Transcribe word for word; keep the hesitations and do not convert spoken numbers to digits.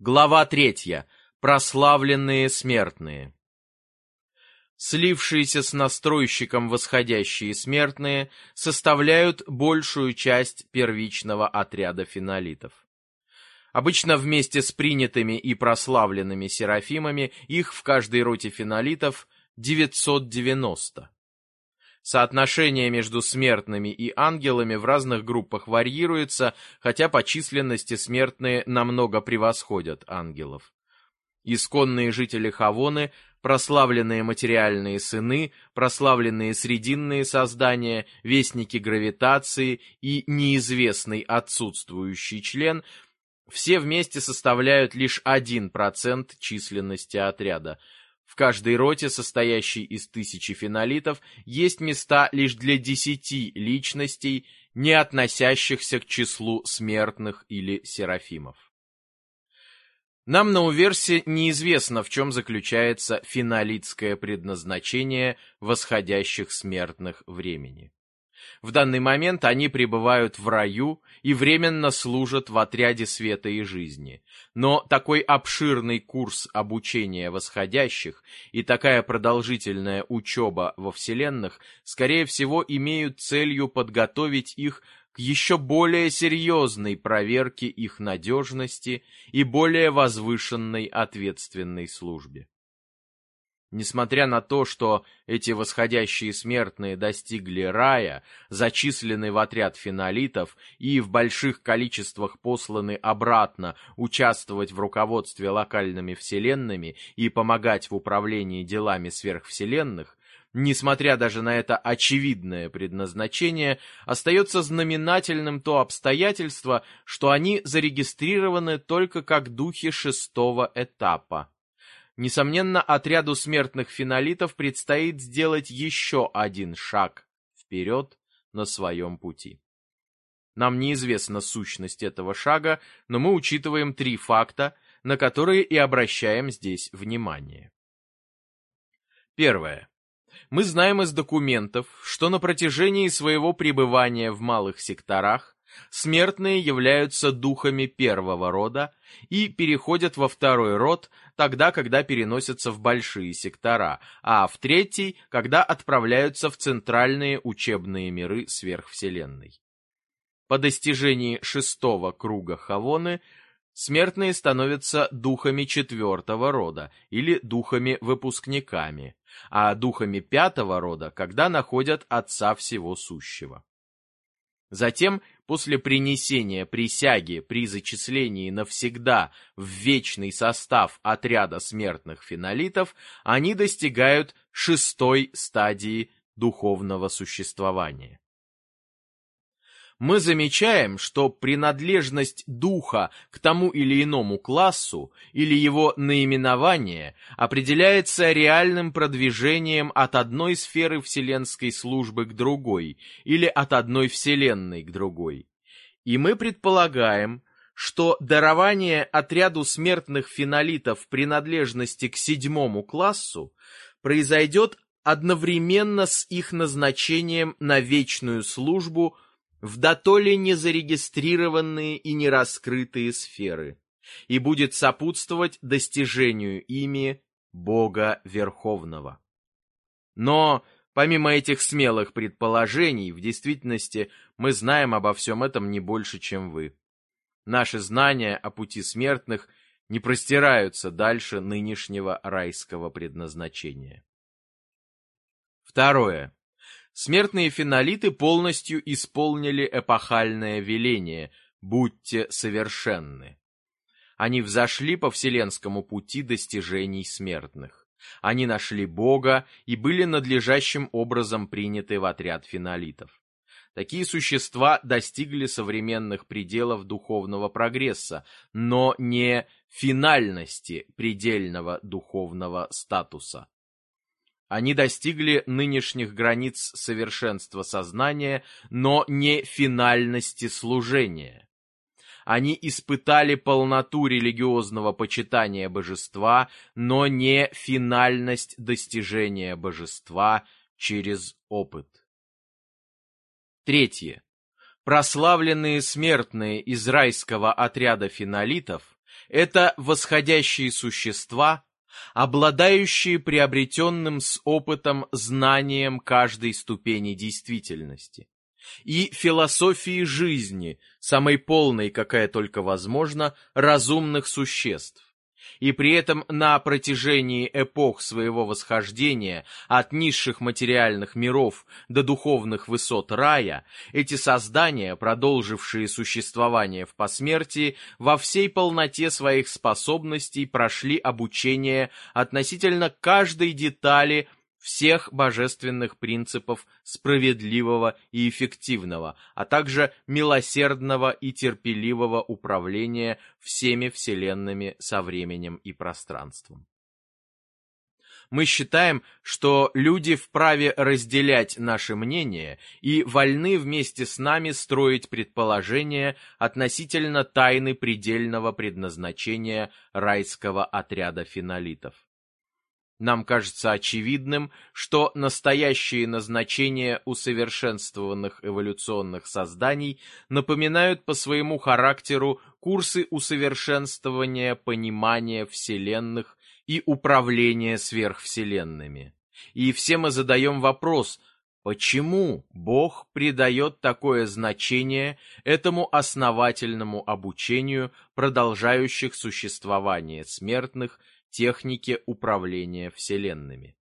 Глава третья. Прославленные смертные. Слившиеся с настройщиком восходящие смертные составляют большую часть первичного отряда фенолитов. Обычно вместе с принятыми и прославленными серафимами их в каждой роте фенолитов девятьсот девяносто. Соотношение между смертными и ангелами в разных группах варьируется, хотя по численности смертные намного превосходят ангелов. Исконные жители Хавоны, прославленные материальные сыны, прославленные срединные создания, вестники гравитации и неизвестный отсутствующий член – все вместе составляют лишь один процент численности отряда. В каждой роте, состоящей из тысячи фенолитов, есть места лишь для десяти личностей, не относящихся к числу смертных или серафимов. Нам на Уверсе неизвестно, в чем заключается фенолитское предназначение восходящих смертных времени. В данный момент они пребывают в раю и временно служат в отряде света и жизни. Но такой обширный курс обучения восходящих и такая продолжительная учеба во вселенных, скорее всего, имеют целью подготовить их к еще более серьезной проверке их надежности и более возвышенной ответственной службе. Несмотря на то, что эти восходящие смертные достигли рая, зачислены в отряд фенолитов и в больших количествах посланы обратно участвовать в руководстве локальными вселенными и помогать в управлении делами сверхвселенных, несмотря даже на это очевидное предназначение, остается знаменательным то обстоятельство, что они зарегистрированы только как духи шестого этапа. Несомненно, отряду смертных фенолитов предстоит сделать еще один шаг вперед на своем пути. Нам неизвестна сущность этого шага, но мы учитываем три факта, на которые и обращаем здесь внимание. Первое. Мы знаем из документов, что на протяжении своего пребывания в малых секторах смертные являются духами первого рода и переходят во второй род тогда, когда переносятся в большие сектора, а в третий, когда отправляются в центральные учебные миры сверхвселенной. По достижении шестого круга Хавоны смертные становятся духами четвертого рода или духами-выпускниками, а духами пятого рода, когда находят Отца Всего Сущего. Затем, после принесения присяги при зачислении навсегда в вечный состав отряда смертных фенолитов, они достигают шестой стадии духовного существования. Мы замечаем, что принадлежность духа к тому или иному классу или его наименование определяется реальным продвижением от одной сферы вселенской службы к другой или от одной вселенной к другой. И мы предполагаем, что дарование отряду смертных фенолитов принадлежности к седьмому классу произойдет одновременно с их назначением на вечную службу в дотоле не зарегистрированные и не раскрытые сферы, и будет сопутствовать достижению ими Бога Верховного. Но, помимо этих смелых предположений, в действительности мы знаем обо всем этом не больше, чем вы. Наши знания о пути смертных не простираются дальше нынешнего райского предназначения. Второе. Смертные фенолиты полностью исполнили эпохальное веление «Будьте совершенны». Они взошли по вселенскому пути достижений смертных. Они нашли Бога и были надлежащим образом приняты в отряд фенолитов. Такие существа достигли современных пределов духовного прогресса, но не финальности предельного духовного статуса. Они достигли нынешних границ совершенства сознания, но не финальности служения. Они испытали полноту религиозного почитания божества, но не финальность достижения божества через опыт. Третье. Прославленные смертные из райского отряда фенолитов Это восходящие существа, обладающие приобретенным с опытом знанием каждой ступени действительности и философии жизни, самой полной, какая только возможна, разумных существ. И при этом на протяжении эпох своего восхождения от низших материальных миров до духовных высот рая, эти создания, продолжившие существование в посмертии, во всей полноте своих способностей прошли обучение относительно каждой детали всех божественных принципов справедливого и эффективного, а также милосердного и терпеливого управления всеми вселенными со временем и пространством. Мы считаем, что люди вправе разделять наши мнения и вольны вместе с нами строить предположения относительно тайны предельного предназначения райского отряда фенолитов. Нам кажется очевидным, что настоящие назначения усовершенствованных эволюционных созданий напоминают по своему характеру курсы усовершенствования понимания вселенных и управления сверхвселенными. И все мы задаем вопрос, почему Бог придает такое значение этому основательному обучению продолжающих существование смертных технике управления вселенными.